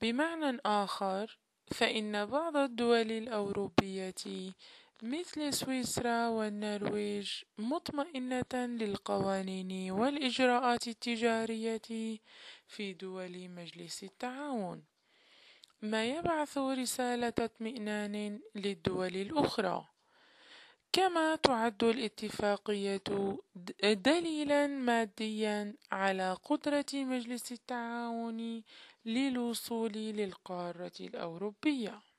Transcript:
بمعنى آخر، فإن بعض الدول الأوروبية مثل سويسرا والنرويج مطمئنة للقوانين والإجراءات التجارية في دول مجلس التعاون، ما يبعث رسالة اطمئنان للدول الأخرى. كما تعد الاتفاقية دليلا ماديا على قدرة مجلس التعاون للوصول للقارة الأوروبية.